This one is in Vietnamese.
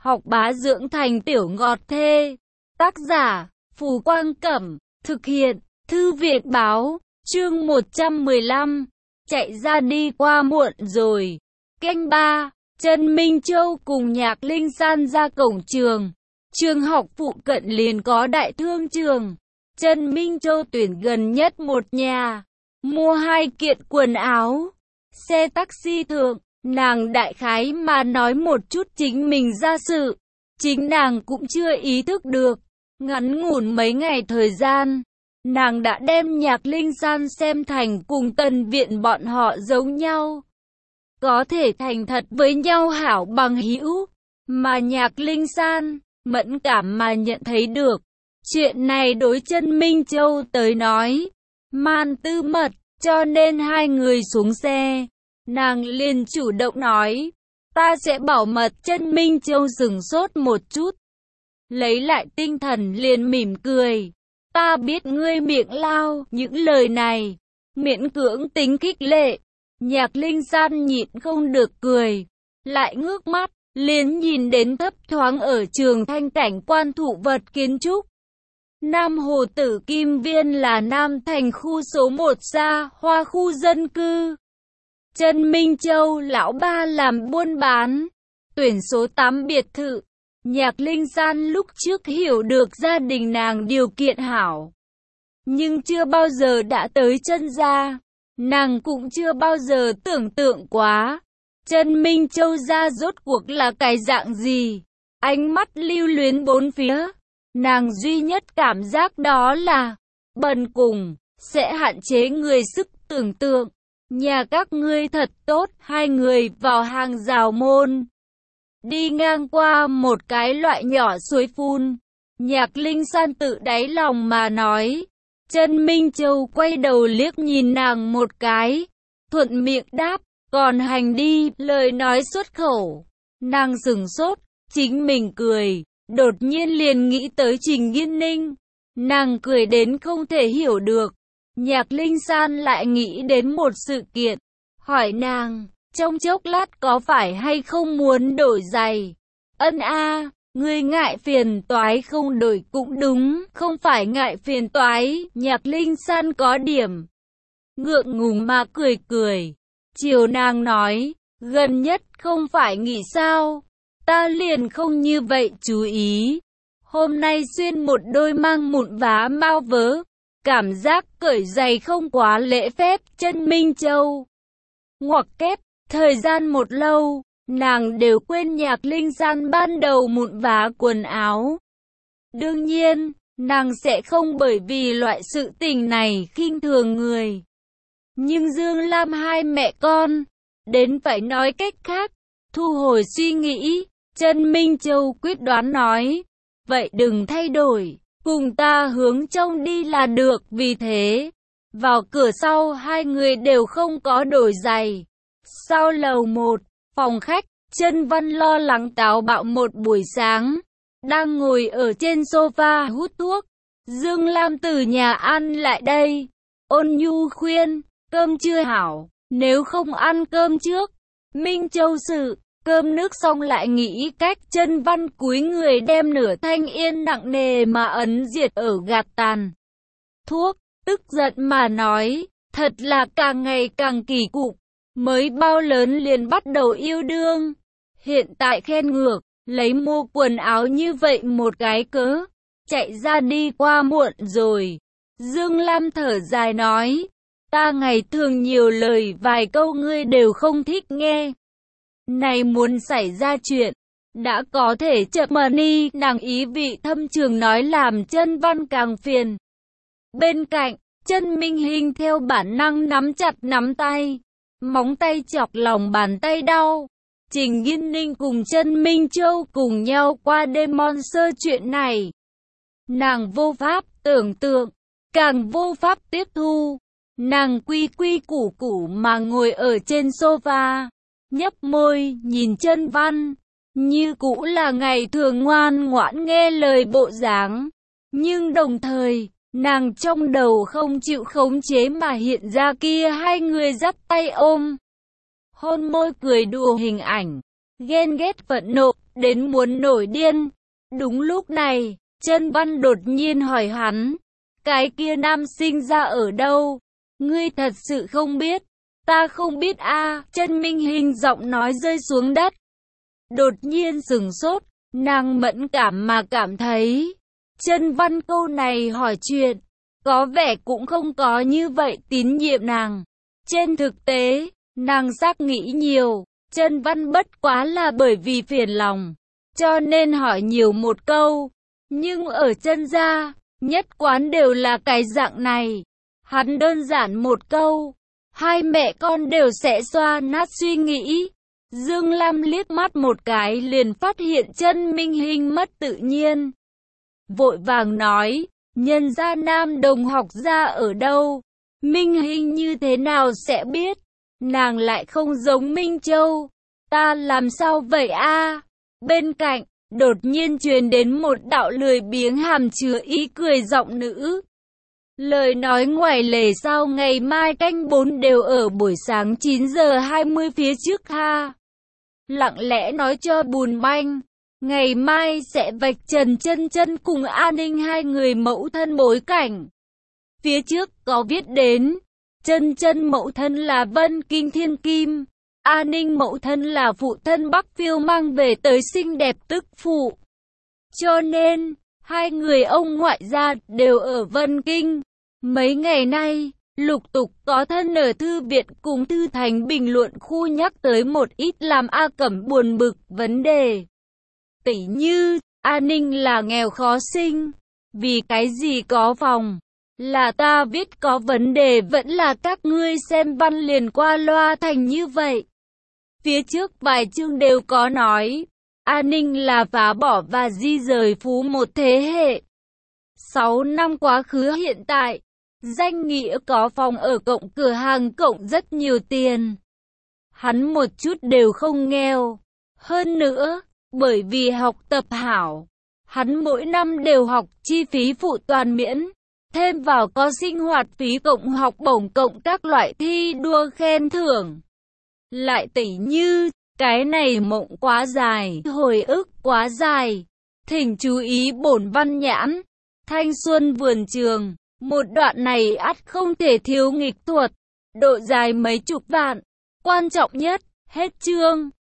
học bá dưỡng thành tiểu ngọt thê. Tác giả, Phù Quang Cẩm, thực hiện, Thư viện Báo, chương 115, chạy ra đi qua muộn rồi. Canh 3, Trần Minh Châu cùng Nhạc Linh San ra cổng trường. Trường học phụ cận liền có đại thương trường. Trần Minh Châu tuyển gần nhất một nhà, mua 2 kiện quần áo. Xe taxi thượng, nàng đại khái mà nói một chút chính mình ra sự. Chính nàng cũng chưa ý thức được. Ngắn ngủn mấy ngày thời gian, nàng đã đem Nhạc Linh San xem thành cùng Tần Viện bọn họ giống nhau. Có thể thành thật với nhau hảo bằng hữu, mà Nhạc Linh San mẫn cảm mà nhận thấy được. Chuyện này đối Trần Minh Châu tới nói, man tư mật, cho nên hai người xuống xe. Nàng liền chủ động nói, ta sẽ bảo mật. Trần Minh Châu sửng sốt một chút, lấy lại tinh thần liền mỉm cười. Ta biết ngươi miệng lao, những lời này miễn cưỡng tính khích lệ. Nhạc Linh San nhịn không được cười, lại ngước mắt, liền nhìn đến thấp thoáng ở Trường Thanh cảnh quan thụ vật kiến trúc. Nam Hồ Tử Kim Viên là Nam Thành khu số 1 xa hoa khu dân cư. Trần Minh Châu lão ba làm buôn bán, tuyển số 8 biệt thự. Nhạc Linh San lúc trước hiểu được gia đình nàng điều kiện hảo, nhưng chưa bao giờ đã tới Trần gia. Nàng cũng chưa bao giờ tưởng tượng quá Trần Minh Châu gia rốt cuộc là cái dạng gì. Ánh mắt lưu luyến bốn phía, nàng duy nhất cảm giác đó là bần cùng, sẽ hạn chế người sức tưởng tượng. Nhà các ngươi thật tốt. Hai người vào hàng rào môn, đi ngang qua một cái loại nhỏ suối phun. Nhạc Linh San tự đáy lòng mà nói. Trần Minh Châu quay đầu liếc nhìn nàng một cái, thuận miệng đáp, còn hành đi. Lời nói xuất khẩu, nàng sửng sốt, chính mình cười, đột nhiên liền nghĩ tới Trình Nghiên Ninh. Nàng cười đến không thể hiểu được. Nhạc Linh San lại nghĩ đến một sự kiện, hỏi nàng, trong chốc lát có phải hay không muốn đổi giày? Ân a. Ngươi ngại phiền toái không đổi cũng đúng, không phải ngại phiền toái. Nhạc Linh San có điểm ngượng ngùng mà cười cười, chiều nàng nói, gần nhất không phải nghỉ sao, ta liền không như vậy chú ý. Hôm nay xuyên một đôi mang mụn vá mau vớ, cảm giác cởi giày không quá lễ phép. Trần Minh Châu ngoặc kép, thời gian một lâu, nàng đều quên Nhạc Linh San ban đầu mụn vá quần áo. Đương nhiên, nàng sẽ không bởi vì loại sự tình này khinh thường người. Nhưng Dương Lam hai mẹ con, đến phải nói cách khác. Thu hồi suy nghĩ, Trần Minh Châu quyết đoán nói, vậy đừng thay đổi, cùng ta hướng trong đi là được. Vì thế, vào cửa sau hai người đều không có đổi giày. Sau lầu 1, phòng khách, Trần Văn lo lắng táo bạo một buổi sáng, đang ngồi ở trên sofa hút thuốc. Dương Lam từ nhà ăn lại đây, ôn nhu khuyên, cơm chưa hảo, nếu không ăn cơm trước. Minh Châu sự, cơm nước xong lại nghĩ cách. Trần Văn cúi người đem nửa thanh yên nặng nề mà ấn diệt ở gạt tàn thuốc, tức giận mà nói, thật là càng ngày càng kỳ cục. Mới bao lớn liền bắt đầu yêu đương, hiện tại khen ngược, lấy mua quần áo như vậy một cái cớ, chạy ra đi qua muộn rồi. Dương Lam thở dài nói, ta ngày thường nhiều lời vài câu ngươi đều không thích nghe. Này muốn xảy ra chuyện, đã có thể chậm mà đi. Nàng ý vị thâm trường nói làm Trần Văn càng phiền. Bên cạnh, Trần Minh Hinh theo bản năng nắm chặt nắm tay, móng tay chọc lòng bàn tay đau. Trình Nghiên Ninh cùng Trần Minh Châu cùng nhau qua đêm Monster chuyện này, nàng vô pháp tưởng tượng, càng vô pháp tiếp thu. Nàng quy quy củ củ mà ngồi ở trên sofa, nhấp môi nhìn Trần Văn, như cũ là ngày thường ngoan ngoãn nghe lời bộ dáng, nhưng đồng thời nàng trong đầu không chịu khống chế mà hiện ra kia hai người dắt tay ôm, hôn môi cười đùa hình ảnh, ghen ghét phẫn nộ, đến muốn nổi điên. Đúng lúc này, Chân Văn đột nhiên hỏi hắn, cái kia nam sinh ra ở đâu? Ngươi thật sự không biết? Ta không biết a. Chân Minh Hình giọng nói rơi xuống đất. Đột nhiên sửng sốt, nàng mẫn cảm mà cảm thấy, Chân Văn câu này hỏi chuyện, có vẻ cũng không có như vậy tín nhiệm nàng. Trên thực tế, nàng xác nghĩ nhiều, Chân Văn bất quá là bởi vì phiền lòng, cho nên hỏi nhiều một câu. Nhưng ở Chân gia, nhất quán đều là cái dạng này. Hắn đơn giản một câu, hai mẹ con đều sẽ xoa nát suy nghĩ. Dương Lam liếc mắt một cái liền phát hiện Chân Minh Hình mất tự nhiên. Vội vàng nói, nhân gia nam đồng học ra ở đâu? Minh Hình như thế nào sẽ biết? Nàng lại không giống Minh Châu. Ta làm sao vậy a? Bên cạnh, đột nhiên truyền đến một đạo lười biếng hàm chứa ý cười giọng nữ. Lời nói ngoài lề sao ngày mai canh 4 đều ở buổi sáng 9 giờ 20 phía trước ha. Lặng lẽ nói cho Bùn Banh, ngày mai sẽ vạch trần Chân Chân cùng An Ninh hai người mẫu thân bối cảnh. Phía trước có viết đến, Chân Chân mẫu thân là Vân Kinh Thiên Kim, An Ninh mẫu thân là phụ thân Bắc Phiêu mang về tới xinh đẹp tức phụ. Cho nên, hai người ông ngoại gia đều ở Vân Kinh. Mấy ngày nay, lục tục có thân ở thư viện cùng thư thành bình luận khu nhắc tới một ít làm A Cẩm buồn bực vấn đề. Tỉ như, An Ninh là nghèo khó sinh, vì cái gì có phòng, là ta viết có vấn đề vẫn là các ngươi xem văn liền qua loa thành như vậy. Phía trước vài chương đều có nói, An Ninh là phá bỏ và di rời phú một thế hệ. 6 năm quá khứ hiện tại, danh nghĩa có phòng ở cộng cửa hàng cộng rất nhiều tiền. Hắn một chút đều không nghèo. Hơn nữa, bởi vì học tập hảo, hắn mỗi năm đều học chi phí phụ toàn miễn. Thêm vào có sinh hoạt phí cộng học bổng cộng các loại thi đua khen thưởng. Lại tỉ như, cái này mộng quá dài, hồi ức quá dài. Thỉnh chú ý bổn văn nhãn, thanh xuân vườn trường. Một đoạn này ắt không thể thiếu nghịch thuật, độ dài mấy chục vạn. Quan trọng nhất, hết chương.